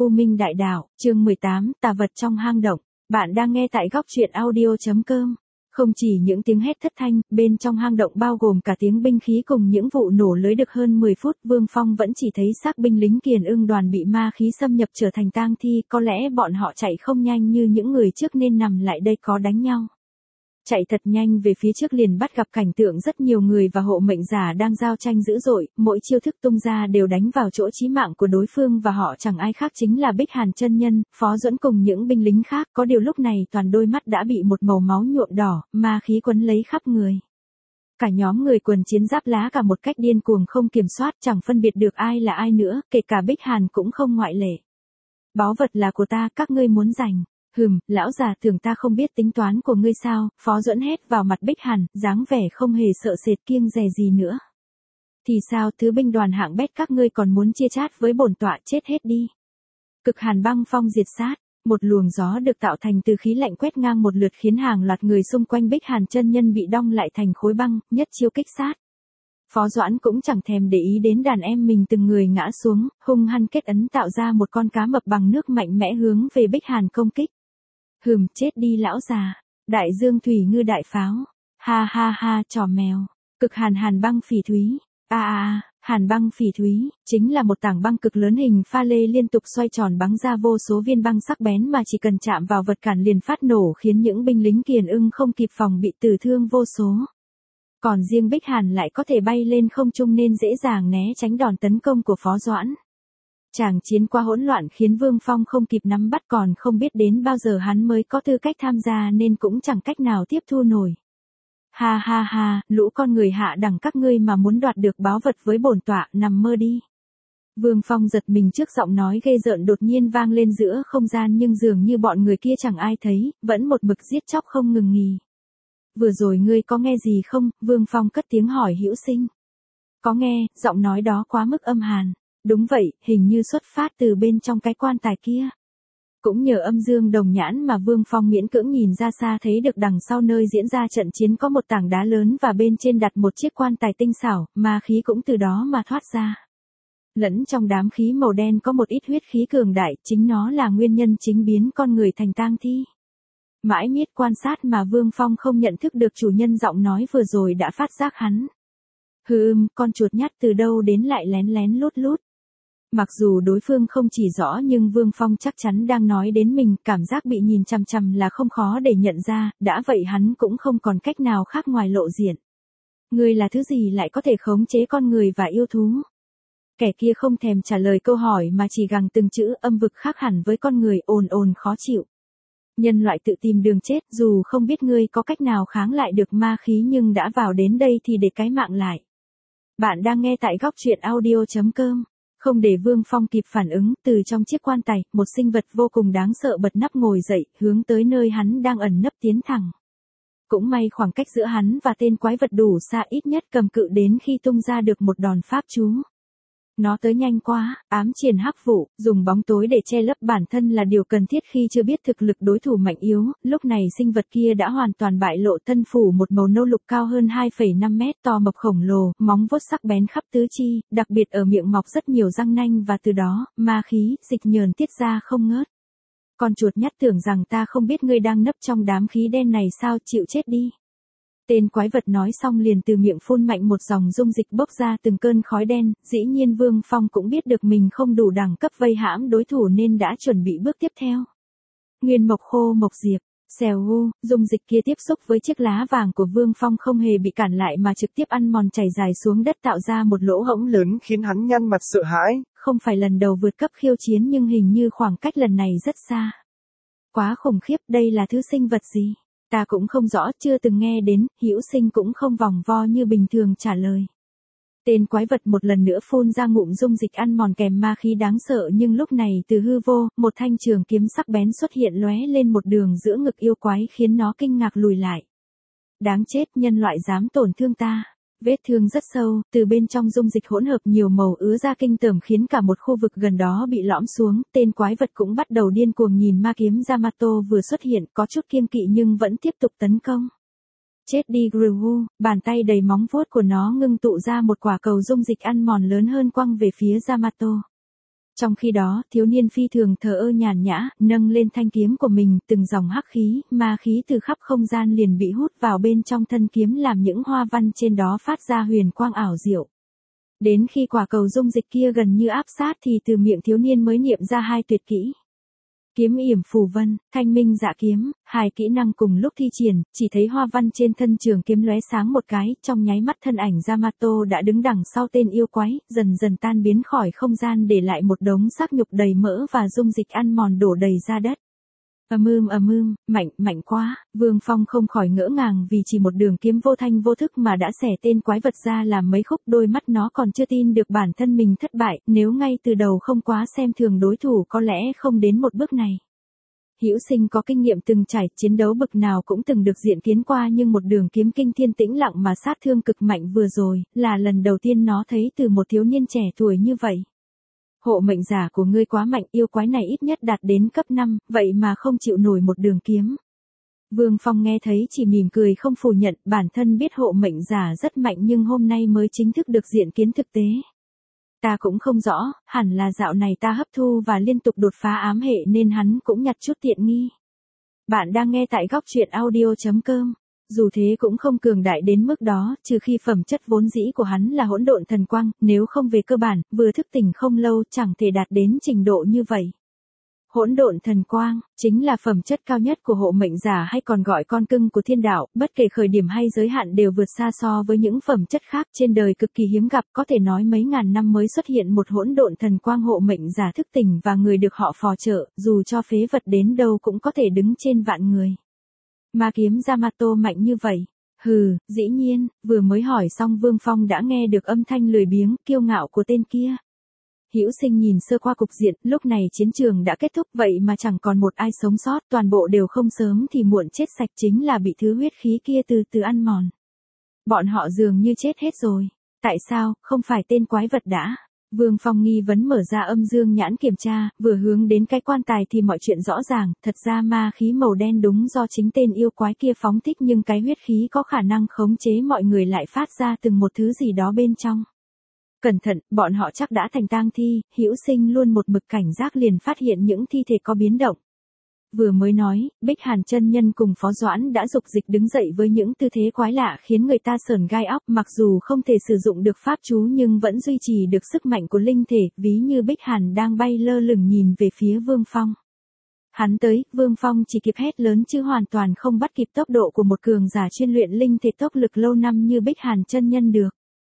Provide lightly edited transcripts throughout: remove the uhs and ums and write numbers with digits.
U Minh Đại Đạo, chương 18, Tà vật trong hang động. Bạn đang nghe tại góc truyện audio.com. Không chỉ những tiếng hét thất thanh, bên trong hang động bao gồm cả tiếng binh khí cùng những vụ nổ lưới được hơn 10 phút, Vương Phong vẫn chỉ thấy xác binh lính Kiền Ưng đoàn bị ma khí xâm nhập trở thành tang thi, có lẽ bọn họ chạy không nhanh như những người trước nên nằm lại đây có đánh nhau. Chạy thật nhanh về phía trước liền bắt gặp cảnh tượng rất nhiều người và hộ mệnh giả đang giao tranh dữ dội, mỗi chiêu thức tung ra đều đánh vào chỗ chí mạng của đối phương và họ chẳng ai khác chính là Bích Hàn chân nhân, Phó Duẫn cùng những binh lính khác, có điều lúc này toàn đôi mắt đã bị một màu máu nhuộm đỏ, ma khí quấn lấy khắp người. Cả nhóm người quần chiến giáp lá cả một cách điên cuồng không kiểm soát, chẳng phân biệt được ai là ai nữa, kể cả Bích Hàn cũng không ngoại lệ. Báu vật là của ta, các ngươi muốn giành. Lão già tưởng ta không biết tính toán của ngươi sao, Phó Duẫn hét vào mặt Bích Hàn, dáng vẻ không hề sợ sệt kiêng dè gì nữa. Thì sao, thứ binh đoàn hạng bét các ngươi còn muốn chia chát với bổn tọa, chết hết đi. Cực hàn băng phong diệt sát, một luồng gió được tạo thành từ khí lạnh quét ngang một lượt khiến hàng loạt người xung quanh Bích Hàn chân nhân bị đong lại thành khối băng, nhất chiêu kích sát. Phó Doãn cũng chẳng thèm để ý đến đàn em mình từng người ngã xuống, hung hăng kết ấn tạo ra một con cá mập bằng nước mạnh mẽ hướng về Bích Hàn công kích. Chết đi lão già, đại dương thủy ngư đại pháo, ha ha ha trò mèo, cực hàn băng phỉ thúy, hàn băng phỉ thúy, chính là một tảng băng cực lớn hình pha lê liên tục xoay tròn bắn ra vô số viên băng sắc bén mà chỉ cần chạm vào vật cản liền phát nổ khiến những binh lính Kiền Ưng không kịp phòng bị tử thương vô số. Còn riêng Bích Hàn lại có thể bay lên không trung nên dễ dàng né tránh đòn tấn công của Phó Doãn. Chàng chiến quá hỗn loạn khiến Vương Phong không kịp nắm bắt còn không biết đến bao giờ hắn mới có tư cách tham gia nên cũng chẳng cách nào tiếp thu nổi. Ha ha ha, lũ con người hạ đẳng các ngươi mà muốn đoạt được báu vật với bổn tọa, nằm mơ đi. Vương Phong giật mình trước giọng nói ghê rợn đột nhiên vang lên giữa không gian nhưng dường như bọn người kia chẳng ai thấy, vẫn một mực giết chóc không ngừng nghỉ. Vừa rồi ngươi có nghe gì không? Vương Phong cất tiếng hỏi Hữu Sinh. Có nghe, giọng nói đó quá mức âm hàn. Đúng vậy, hình như xuất phát từ bên trong cái quan tài kia. Cũng nhờ âm dương đồng nhãn mà Vương Phong miễn cưỡng nhìn ra xa thấy được đằng sau nơi diễn ra trận chiến có một tảng đá lớn và bên trên đặt một chiếc quan tài tinh xảo, ma khí cũng từ đó mà thoát ra. Lẫn trong đám khí màu đen có một ít huyết khí cường đại, chính nó là nguyên nhân chính biến con người thành tang thi. Mãi miết quan sát mà Vương Phong không nhận thức được chủ nhân giọng nói vừa rồi đã phát giác hắn. Con chuột nhắt từ đâu đến lại lén lén lút lút. Mặc dù đối phương không chỉ rõ nhưng Vương Phong chắc chắn đang nói đến mình, cảm giác bị nhìn chằm chằm là không khó để nhận ra, đã vậy hắn cũng không còn cách nào khác ngoài lộ diện. Ngươi là thứ gì lại có thể khống chế con người và yêu thú? Kẻ kia không thèm trả lời câu hỏi mà chỉ gằn từng chữ âm vực khác hẳn với con người ồn khó chịu. Nhân loại tự tìm đường chết, dù không biết ngươi có cách nào kháng lại được ma khí nhưng đã vào đến đây thì để cái mạng lại. Bạn đang nghe tại góc truyện audio.com. Không để Vương Phong kịp phản ứng, từ trong chiếc quan tài, một sinh vật vô cùng đáng sợ bật nắp ngồi dậy, hướng tới nơi hắn đang ẩn nấp tiến thẳng. Cũng may khoảng cách giữa hắn và tên quái vật đủ xa, ít nhất cầm cự đến khi tung ra được một đòn pháp chú. Nó tới nhanh quá, ám triển hắc vụ, dùng bóng tối để che lấp bản thân là điều cần thiết khi chưa biết thực lực đối thủ mạnh yếu, lúc này sinh vật kia đã hoàn toàn bại lộ, thân phủ một màu nâu lục cao hơn 2,5 mét, to mập khổng lồ, móng vuốt sắc bén khắp tứ chi, đặc biệt ở miệng mọc rất nhiều răng nanh và từ đó, ma khí, dịch nhờn tiết ra không ngớt. Con chuột nhắt tưởng rằng ta không biết ngươi đang nấp trong đám khí đen này sao, chịu chết đi. Tên quái vật nói xong liền từ miệng phun mạnh một dòng dung dịch bốc ra từng cơn khói đen, dĩ nhiên Vương Phong cũng biết được mình không đủ đẳng cấp vây hãm đối thủ nên đã chuẩn bị bước tiếp theo. Nguyên mộc khô mộc diệp, xèo dung dịch kia tiếp xúc với chiếc lá vàng của Vương Phong không hề bị cản lại mà trực tiếp ăn mòn chảy dài xuống đất tạo ra một lỗ hổng lớn khiến hắn nhăn mặt sợ hãi. Không phải lần đầu vượt cấp khiêu chiến nhưng hình như khoảng cách lần này rất xa. Quá khủng khiếp, đây là thứ sinh vật gì? Ta cũng không rõ, chưa từng nghe đến, Hữu Sinh cũng không vòng vo như bình thường trả lời. Tên quái vật một lần nữa phun ra ngụm dung dịch ăn mòn kèm ma khí đáng sợ nhưng lúc này từ hư vô, một thanh trường kiếm sắc bén xuất hiện lóe lên một đường giữa ngực yêu quái khiến nó kinh ngạc lùi lại. Đáng chết, nhân loại dám tổn thương ta. Vết thương rất sâu, từ bên trong dung dịch hỗn hợp nhiều màu ứa ra kinh tởm khiến cả một khu vực gần đó bị lõm xuống, tên quái vật cũng bắt đầu điên cuồng nhìn ma kiếm Yamato vừa xuất hiện, có chút kiêng kỵ nhưng vẫn tiếp tục tấn công. Chết đi Gru, bàn tay đầy móng vuốt của nó ngưng tụ ra một quả cầu dung dịch ăn mòn lớn hơn quăng về phía Yamato. Trong khi đó, thiếu niên phi thường thờ ơ nhàn nhã, nâng lên thanh kiếm của mình, từng dòng hắc khí, ma khí từ khắp không gian liền bị hút vào bên trong thân kiếm làm những hoa văn trên đó phát ra huyền quang ảo diệu. Đến khi quả cầu dung dịch kia gần như áp sát thì từ miệng thiếu niên mới niệm ra hai tuyệt kỹ. Kiếm yểm phù vân, thanh minh dạ kiếm, hai kỹ năng cùng lúc thi triển, chỉ thấy hoa văn trên thân trường kiếm lóe sáng một cái, trong nháy mắt thân ảnh Yamato đã đứng đằng sau tên yêu quái, dần dần tan biến khỏi không gian để lại một đống xác nhục đầy mỡ và dung dịch ăn mòn đổ đầy ra đất. Mạnh, mạnh quá, Vương Phong không khỏi ngỡ ngàng vì chỉ một đường kiếm vô thanh vô thức mà đã xẻ tên quái vật ra làm mấy khúc, đôi mắt nó còn chưa tin được bản thân mình thất bại, nếu ngay từ đầu không quá xem thường đối thủ có lẽ không đến một bước này. Hữu Sinh có kinh nghiệm từng trải chiến đấu bậc nào cũng từng được diện kiến qua, nhưng một đường kiếm kinh thiên tĩnh lặng mà sát thương cực mạnh vừa rồi, là lần đầu tiên nó thấy từ một thiếu niên trẻ tuổi như vậy. Hộ mệnh giả của ngươi quá mạnh, yêu quái này ít nhất đạt đến cấp 5, vậy mà không chịu nổi một đường kiếm. Vương Phong nghe thấy chỉ mỉm cười không phủ nhận, bản thân biết hộ mệnh giả rất mạnh nhưng hôm nay mới chính thức được diện kiến thực tế. Ta cũng không rõ, hẳn là dạo này ta hấp thu và liên tục đột phá ám hệ nên hắn cũng nhặt chút tiện nghi. Bạn đang nghe tại góc truyện audio.com. Dù thế cũng không cường đại đến mức đó, trừ khi phẩm chất vốn dĩ của hắn là hỗn độn thần quang, nếu không về cơ bản, vừa thức tỉnh không lâu chẳng thể đạt đến trình độ như vậy. Hỗn độn thần quang, chính là phẩm chất cao nhất của hộ mệnh giả hay còn gọi con cưng của thiên đạo, bất kể khởi điểm hay giới hạn đều vượt xa so với những phẩm chất khác trên đời cực kỳ hiếm gặp, có thể nói mấy ngàn năm mới xuất hiện một hỗn độn thần quang hộ mệnh giả thức tỉnh và người được họ phò trợ, dù cho phế vật đến đâu cũng có thể đứng trên vạn người. Ma kiếm Yamato mạnh như vậy. Hừ, dĩ nhiên, vừa mới hỏi xong Vương Phong đã nghe được âm thanh lười biếng, kiêu ngạo của tên kia. Hữu Sinh nhìn sơ qua cục diện, lúc này chiến trường đã kết thúc vậy mà chẳng còn một ai sống sót, toàn bộ đều không sớm thì muộn chết sạch, chính là bị thứ huyết khí kia từ từ ăn mòn. Bọn họ dường như chết hết rồi. Tại sao, không phải tên quái vật đã? Vương Phong nghi vấn mở ra âm dương nhãn kiểm tra, vừa hướng đến cái quan tài thì mọi chuyện rõ ràng, thật ra ma khí màu đen đúng do chính tên yêu quái kia phóng thích, nhưng cái huyết khí có khả năng khống chế mọi người lại phát ra từng một thứ gì đó bên trong. Cẩn thận, bọn họ chắc đã thành tang thi. Hữu Sinh luôn một mực cảnh giác liền phát hiện những thi thể có biến động. Vừa mới nói, Bích Hàn chân nhân cùng Phó Doãn đã dục dịch đứng dậy với những tư thế quái lạ khiến người ta sởn gai óc, mặc dù không thể sử dụng được pháp chú nhưng vẫn duy trì được sức mạnh của linh thể, ví như Bích Hàn đang bay lơ lửng nhìn về phía Vương Phong. Hắn tới, Vương Phong chỉ kịp hét lớn chứ hoàn toàn không bắt kịp tốc độ của một cường giả chuyên luyện linh thể tốc lực lâu năm như Bích Hàn chân nhân được.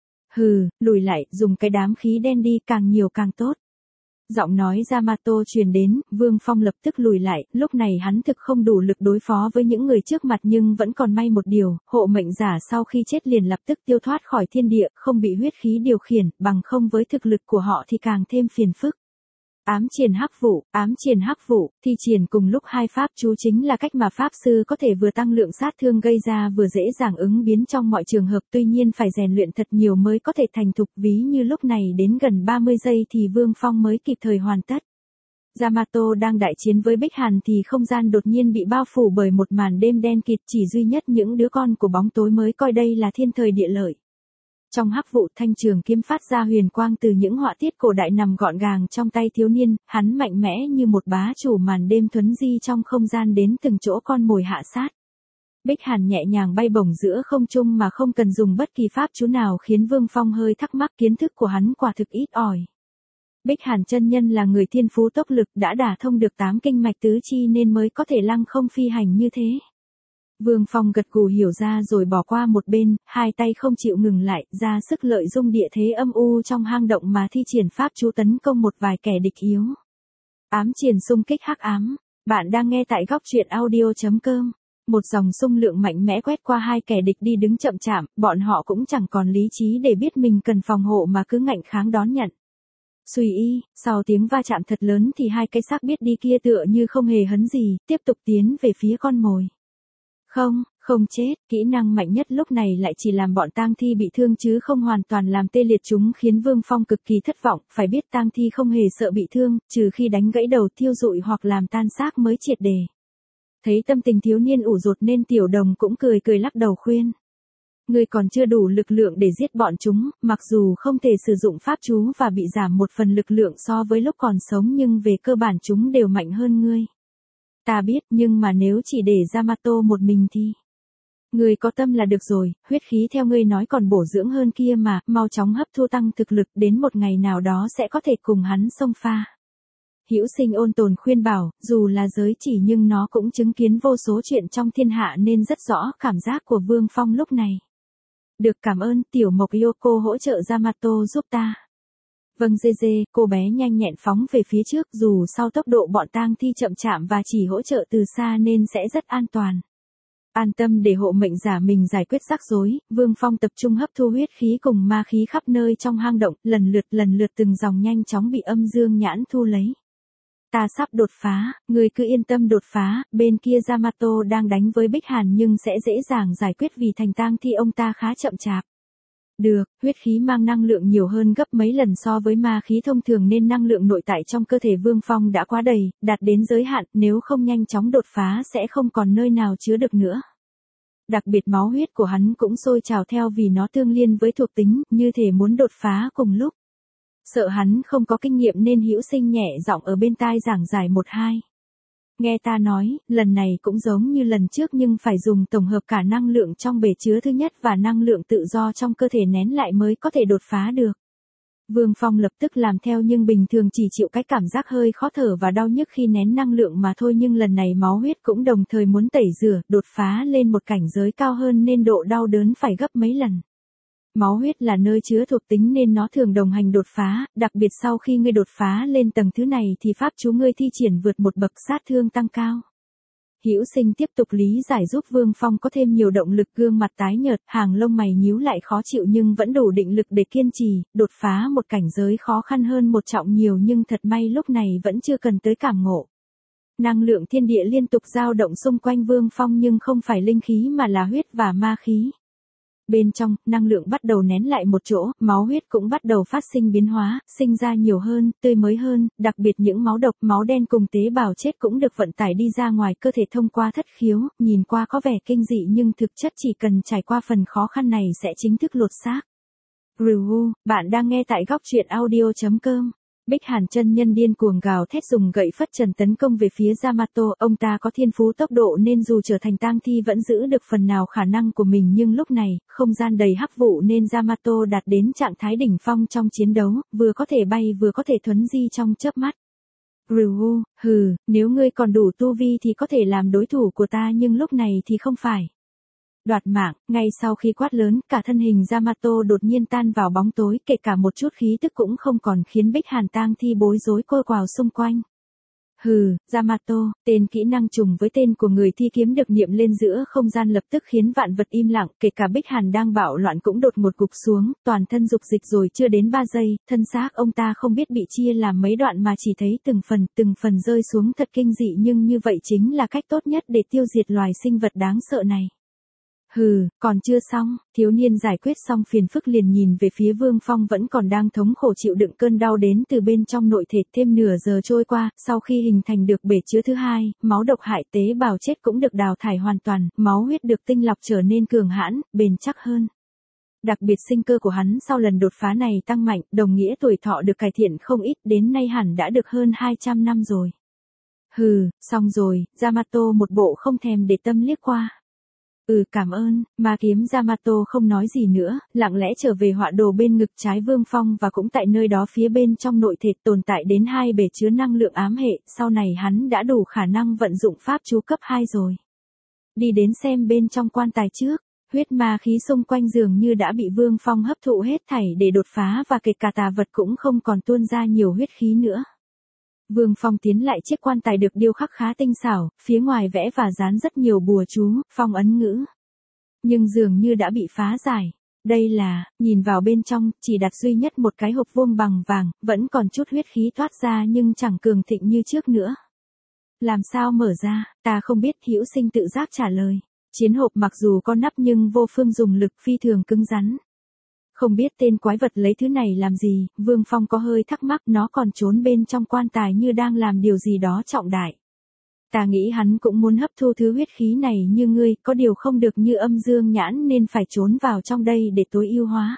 Hừ, lùi lại, dùng cái đám khí đen đi, càng nhiều càng tốt. Giọng nói Yamato truyền đến, Vương Phong lập tức lùi lại, lúc này hắn thực không đủ lực đối phó với những người trước mặt nhưng vẫn còn may một điều, hộ mệnh giả sau khi chết liền lập tức tiêu thoát khỏi thiên địa, không bị huyết khí điều khiển, bằng không với thực lực của họ thì càng thêm phiền phức. Ám triển hắc vụ, thi triển cùng lúc hai pháp chú chính là cách mà pháp sư có thể vừa tăng lượng sát thương gây ra vừa dễ dàng ứng biến trong mọi trường hợp, tuy nhiên phải rèn luyện thật nhiều mới có thể thành thục, ví như lúc này đến gần 30 giây thì Vương Phong mới kịp thời hoàn tất. Yamato đang đại chiến với Bích Hàn thì không gian đột nhiên bị bao phủ bởi một màn đêm đen kịt, chỉ duy nhất những đứa con của bóng tối mới coi đây là thiên thời địa lợi. Trong hắc vụ, thanh trường kiếm phát ra huyền quang từ những họa tiết cổ đại nằm gọn gàng trong tay thiếu niên, hắn mạnh mẽ như một bá chủ màn đêm thuấn di trong không gian đến từng chỗ con mồi hạ sát. Bích Hàn nhẹ nhàng bay bổng giữa không trung mà không cần dùng bất kỳ pháp chú nào khiến Vương Phong hơi thắc mắc, kiến thức của hắn quả thực ít ỏi. Bích Hàn chân nhân là người thiên phú tốc lực, đã đả thông được 8 kinh mạch tứ chi nên mới có thể lăng không phi hành như thế. Vương Phong gật gù hiểu ra rồi bỏ qua một bên, hai tay không chịu ngừng lại, ra sức lợi dụng địa thế âm u trong hang động mà thi triển pháp chú tấn công một vài kẻ địch yếu. Ám triển xung kích hắc ám. Bạn đang nghe tại góc truyện audio.com. Một dòng xung lượng mạnh mẽ quét qua hai kẻ địch đi đứng chậm chạp, bọn họ cũng chẳng còn lý trí để biết mình cần phòng hộ mà cứ ngạnh kháng đón nhận. Xuy y, sau tiếng va chạm thật lớn thì hai cái xác biết đi kia tựa như không hề hấn gì, tiếp tục tiến về phía con mồi. Không chết, kỹ năng mạnh nhất lúc này lại chỉ làm bọn tang thi bị thương chứ không hoàn toàn làm tê liệt chúng, khiến Vương Phong cực kỳ thất vọng, phải biết tang thi không hề sợ bị thương, trừ khi đánh gãy đầu, thiêu rụi hoặc làm tan xác mới triệt để. Thấy tâm tình thiếu niên ủ rột nên Tiểu Đồng cũng cười lắc đầu khuyên. Ngươi còn chưa đủ lực lượng để giết bọn chúng, mặc dù không thể sử dụng pháp chú và bị giảm một phần lực lượng so với lúc còn sống nhưng về cơ bản chúng đều mạnh hơn ngươi. Ta biết, nhưng mà nếu chỉ để Yamato một mình thì... Ngươi có tâm là được rồi, huyết khí theo ngươi nói còn bổ dưỡng hơn kia mà, mau chóng hấp thu tăng thực lực, đến một ngày nào đó sẽ có thể cùng hắn xông pha. Hữu Sinh ôn tồn khuyên bảo, dù là giới chỉ nhưng nó cũng chứng kiến vô số chuyện trong thiên hạ nên rất rõ cảm giác của Vương Phong lúc này. Được, cảm ơn, tiểu mộc Yoko hỗ trợ Yamato giúp ta. Vâng dê dê, cô bé nhanh nhẹn phóng về phía trước, dù sau tốc độ bọn tang thi chậm chạp và chỉ hỗ trợ từ xa nên sẽ rất an toàn. An tâm để hộ mệnh giả mình giải quyết rắc rối, Vương Phong tập trung hấp thu huyết khí cùng ma khí khắp nơi trong hang động, lần lượt từng dòng nhanh chóng bị âm dương nhãn thu lấy. Ta sắp đột phá, người cứ yên tâm đột phá, bên kia Yamato đang đánh với Bích Hàn nhưng sẽ dễ dàng giải quyết vì thành tang thi ông ta khá chậm chạp. Được, huyết khí mang năng lượng nhiều hơn gấp mấy lần so với ma khí thông thường nên năng lượng nội tại trong cơ thể Vương Phong đã quá đầy, đạt đến giới hạn, nếu không nhanh chóng đột phá sẽ không còn nơi nào chứa được nữa. Đặc biệt máu huyết của hắn cũng sôi trào theo vì nó tương liên với thuộc tính, như thể muốn đột phá cùng lúc. Sợ hắn không có kinh nghiệm nên Hữu Sinh nhẹ giọng ở bên tai giảng giải 1-2. Nghe ta nói, lần này cũng giống như lần trước nhưng phải dùng tổng hợp cả năng lượng trong bể chứa thứ nhất và năng lượng tự do trong cơ thể nén lại mới có thể đột phá được. Vương Phong lập tức làm theo nhưng bình thường chỉ chịu cái cảm giác hơi khó thở và đau nhức khi nén năng lượng mà thôi nhưng lần này máu huyết cũng đồng thời muốn tẩy rửa, đột phá lên một cảnh giới cao hơn nên độ đau đớn phải gấp mấy lần. Máu huyết là nơi chứa thuộc tính nên nó thường đồng hành đột phá, đặc biệt sau khi ngươi đột phá lên tầng thứ này thì pháp chú ngươi thi triển vượt một bậc sát thương tăng cao. Hữu Sinh tiếp tục lý giải giúp Vương Phong có thêm nhiều động lực, gương mặt tái nhợt, hàng lông mày nhíu lại khó chịu nhưng vẫn đủ định lực để kiên trì, đột phá một cảnh giới khó khăn hơn một trọng nhiều nhưng thật may lúc này vẫn chưa cần tới cảm ngộ. Năng lượng thiên địa liên tục dao động xung quanh Vương Phong nhưng không phải linh khí mà là huyết và ma khí. Bên trong, năng lượng bắt đầu nén lại một chỗ, máu huyết cũng bắt đầu phát sinh biến hóa, sinh ra nhiều hơn, tươi mới hơn, đặc biệt những máu độc, máu đen cùng tế bào chết cũng được vận tải đi ra ngoài cơ thể thông qua thất khiếu, nhìn qua có vẻ kinh dị nhưng thực chất chỉ cần trải qua phần khó khăn này sẽ chính thức lột xác. Ryu, bạn đang nghe tại góc truyện audio.com. Bích Hàn chân nhân điên cuồng gào thét dùng gậy phất trần tấn công về phía Yamato, ông ta có thiên phú tốc độ nên dù trở thành tang thi vẫn giữ được phần nào khả năng của mình nhưng lúc này, không gian đầy hắc vụ nên Yamato đạt đến trạng thái đỉnh phong trong chiến đấu, vừa có thể bay vừa có thể thuấn di trong chớp mắt. Ryu, nếu ngươi còn đủ tu vi thì có thể làm đối thủ của ta nhưng lúc này thì không phải. Đoạt mạng, ngay sau khi quát lớn, cả thân hình Yamato đột nhiên tan vào bóng tối, kể cả một chút khí tức cũng không còn khiến Bích Hàn tang thi bối rối cô quào xung quanh. Yamato, tên kỹ năng trùng với tên của người thi kiếm được niệm lên giữa không gian lập tức khiến vạn vật im lặng, kể cả Bích Hàn đang bạo loạn cũng đột ngột gục xuống, toàn thân dục dịch rồi chưa đến 3 giây, thân xác ông ta không biết bị chia làm mấy đoạn mà chỉ thấy từng phần rơi xuống thật kinh dị nhưng như vậy chính là cách tốt nhất để tiêu diệt loài sinh vật đáng sợ này. Còn chưa xong, thiếu niên giải quyết xong phiền phức liền nhìn về phía Vương Phong vẫn còn đang thống khổ chịu đựng cơn đau đến từ bên trong nội thể. Thêm nửa giờ trôi qua, sau khi hình thành được bể chứa thứ hai, máu độc hại tế bào chết cũng được đào thải hoàn toàn, máu huyết được tinh lọc trở nên cường hãn, bền chắc hơn. Đặc biệt sinh cơ của hắn sau lần đột phá này tăng mạnh, đồng nghĩa tuổi thọ được cải thiện không ít, đến nay hẳn đã được hơn 200 năm rồi. Xong rồi, Yamato một bộ không thèm để tâm liếc qua. Cảm ơn, ma kiếm Yamato không nói gì nữa, lặng lẽ trở về họa đồ bên ngực trái Vương Phong và cũng tại nơi đó phía bên trong nội thể tồn tại đến 2 bể chứa năng lượng ám hệ, sau này hắn đã đủ khả năng vận dụng pháp chú cấp 2 rồi. Đi đến xem bên trong quan tài trước, huyết ma khí xung quanh dường như đã bị Vương Phong hấp thụ hết thảy để đột phá và kể cả tà vật cũng không còn tuôn ra nhiều huyết khí nữa. Vương Phong tiến lại chiếc quan tài được điêu khắc khá tinh xảo, phía ngoài vẽ và dán rất nhiều bùa chú, phong ấn ngữ. Nhưng dường như đã bị phá giải. Đây là, nhìn vào bên trong, chỉ đặt duy nhất một cái hộp vuông bằng vàng, vẫn còn chút huyết khí toát ra nhưng chẳng cường thịnh như trước nữa. Làm sao mở ra, ta không biết, Hữu Sinh tự giác trả lời. Chiến hộp mặc dù có nắp nhưng vô phương dùng lực phi thường cứng rắn. Không biết tên quái vật lấy thứ này làm gì, Vương Phong có hơi thắc mắc nó còn trốn bên trong quan tài như đang làm điều gì đó trọng đại. Ta nghĩ hắn cũng muốn hấp thu thứ huyết khí này như ngươi, có điều không được như âm dương nhãn nên phải trốn vào trong đây để tối ưu hóa.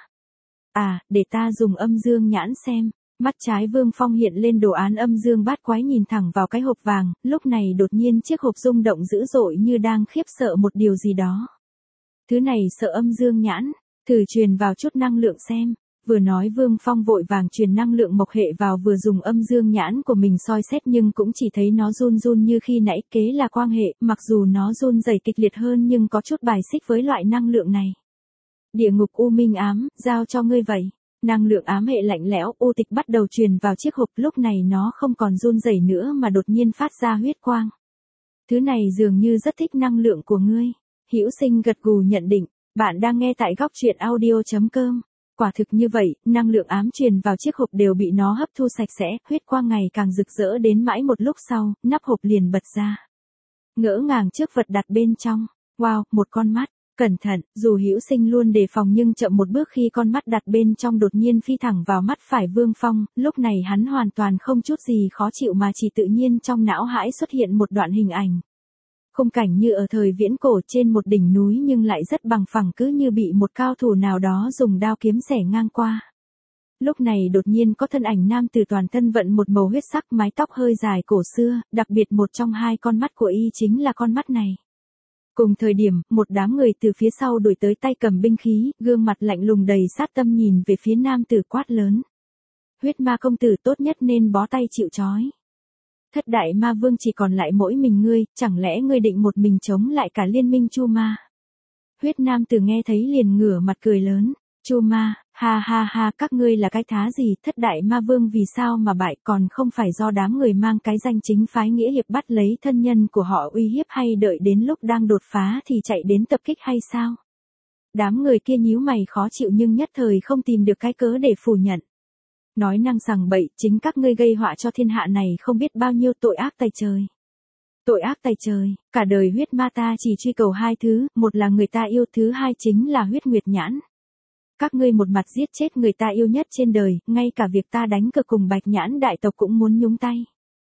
À, để ta dùng âm dương nhãn xem. Mắt trái Vương Phong hiện lên đồ án âm dương bát quái nhìn thẳng vào cái hộp vàng, lúc này đột nhiên chiếc hộp rung động dữ dội như đang khiếp sợ một điều gì đó. Thứ này sợ âm dương nhãn, thử truyền vào chút năng lượng xem. Vừa nói Vương Phong vội vàng truyền năng lượng mộc hệ vào vừa dùng âm dương nhãn của mình soi xét nhưng cũng chỉ thấy nó run run như khi nãy, kế là quang hệ, mặc dù nó run rẩy kịch liệt hơn nhưng có chút bài xích với loại năng lượng này. Địa ngục u minh ám, giao cho ngươi vậy. Năng lượng ám hệ lạnh lẽo u tịch bắt đầu truyền vào chiếc hộp, lúc này nó không còn run rẩy nữa mà đột nhiên phát ra huyết quang. Thứ này dường như rất thích năng lượng của ngươi. Hữu Sinh gật gù nhận định, bạn đang nghe tại góc truyện audio.com. Quả thực như vậy, năng lượng ám truyền vào chiếc hộp đều bị nó hấp thu sạch sẽ, huyết quang ngày càng rực rỡ đến mãi một lúc sau, nắp hộp liền bật ra. Ngỡ ngàng trước vật đặt bên trong. Wow, một con mắt. Cẩn thận, dù Hữu Sinh luôn đề phòng nhưng chậm một bước khi con mắt đặt bên trong đột nhiên phi thẳng vào mắt phải Vương Phong, lúc này hắn hoàn toàn không chút gì khó chịu mà chỉ tự nhiên trong não hãi xuất hiện một đoạn hình ảnh. Khung cảnh như ở thời viễn cổ trên một đỉnh núi nhưng lại rất bằng phẳng, cứ như bị một cao thủ nào đó dùng đao kiếm xẻ ngang qua. Lúc này đột nhiên có thân ảnh nam tử toàn thân vận một màu huyết sắc, mái tóc hơi dài cổ xưa, đặc biệt một trong hai con mắt của y chính là con mắt này. Cùng thời điểm, một đám người từ phía sau đuổi tới tay cầm binh khí, gương mặt lạnh lùng đầy sát tâm nhìn về phía nam tử quát lớn. Huyết ma công tử, tốt nhất nên bó tay chịu trói. Thất đại ma vương chỉ còn lại mỗi mình ngươi, chẳng lẽ ngươi định một mình chống lại cả liên minh Chu Ma? Huyết nam tử nghe thấy liền ngửa mặt cười lớn. Chu Ma, ha ha ha, các ngươi là cái thá gì? Thất đại ma vương vì sao mà bại, còn không phải do đám người mang cái danh chính phái nghĩa hiệp bắt lấy thân nhân của họ uy hiếp, hay đợi đến lúc đang đột phá thì chạy đến tập kích hay sao? Đám người kia nhíu mày khó chịu nhưng nhất thời không tìm được cái cớ để phủ nhận. Nói năng sằng bậy, chính các ngươi gây họa cho thiên hạ này không biết bao nhiêu tội ác tày trời. Tội ác tày trời, cả đời huyết ma ta chỉ truy cầu hai thứ, một là người ta yêu, thứ hai chính là huyết nguyệt nhãn. Các ngươi một mặt giết chết người ta yêu nhất trên đời, ngay cả việc ta đánh cược cùng Bạch Nhãn đại tộc cũng muốn nhúng tay.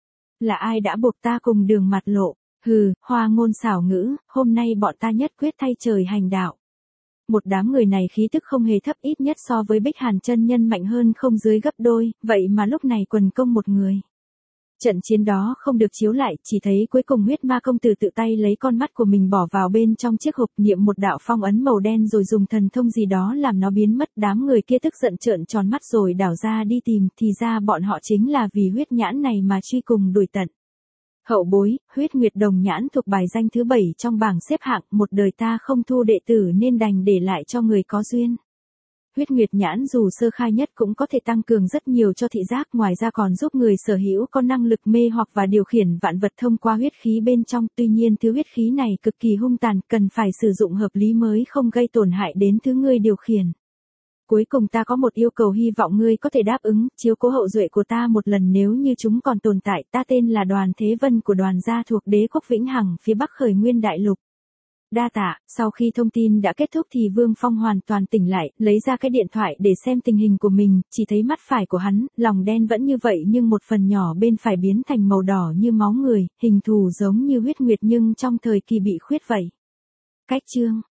Là ai đã buộc ta cùng đường mặt lộ? Hừ, hoa ngôn xảo ngữ, hôm nay bọn ta nhất quyết thay trời hành đạo. Một đám người này khí tức không hề thấp, ít nhất so với Bích Hàn chân nhân mạnh hơn không dưới gấp đôi, vậy mà lúc này quần công một người. Trận chiến đó không được chiếu lại, chỉ thấy cuối cùng huyết ma công tử tự tay lấy con mắt của mình bỏ vào bên trong chiếc hộp, niệm một đạo phong ấn màu đen rồi dùng thần thông gì đó làm nó biến mất. Đám người kia tức giận trợn tròn mắt rồi đảo ra đi tìm, thì ra bọn họ chính là vì huyết nhãn này mà truy cùng đuổi tận. Hậu bối, huyết nguyệt đồng nhãn thuộc bài danh thứ 7 trong bảng xếp hạng, một đời ta không thu đệ tử nên đành để lại cho người có duyên. Huyết nguyệt nhãn dù sơ khai nhất cũng có thể tăng cường rất nhiều cho thị giác, ngoài ra còn giúp người sở hữu có năng lực mê hoặc và điều khiển vạn vật thông qua huyết khí bên trong, tuy nhiên thứ huyết khí này cực kỳ hung tàn, cần phải sử dụng hợp lý mới không gây tổn hại đến thứ ngươi điều khiển. Cuối cùng ta có một yêu cầu, hy vọng ngươi có thể đáp ứng, chiếu cố hậu duệ của ta một lần nếu như chúng còn tồn tại. Ta tên là Đoàn Thế Vân của Đoàn gia thuộc đế quốc Vĩnh Hằng phía bắc Khởi Nguyên Đại Lục. Đa tạ. Sau khi thông tin đã kết thúc thì Vương Phong hoàn toàn tỉnh lại, lấy ra cái điện thoại để xem tình hình của mình, chỉ thấy mắt phải của hắn, lòng đen vẫn như vậy nhưng một phần nhỏ bên phải biến thành màu đỏ như máu người, hình thù giống như huyết nguyệt nhưng trong thời kỳ bị khuyết vậy. Cách chương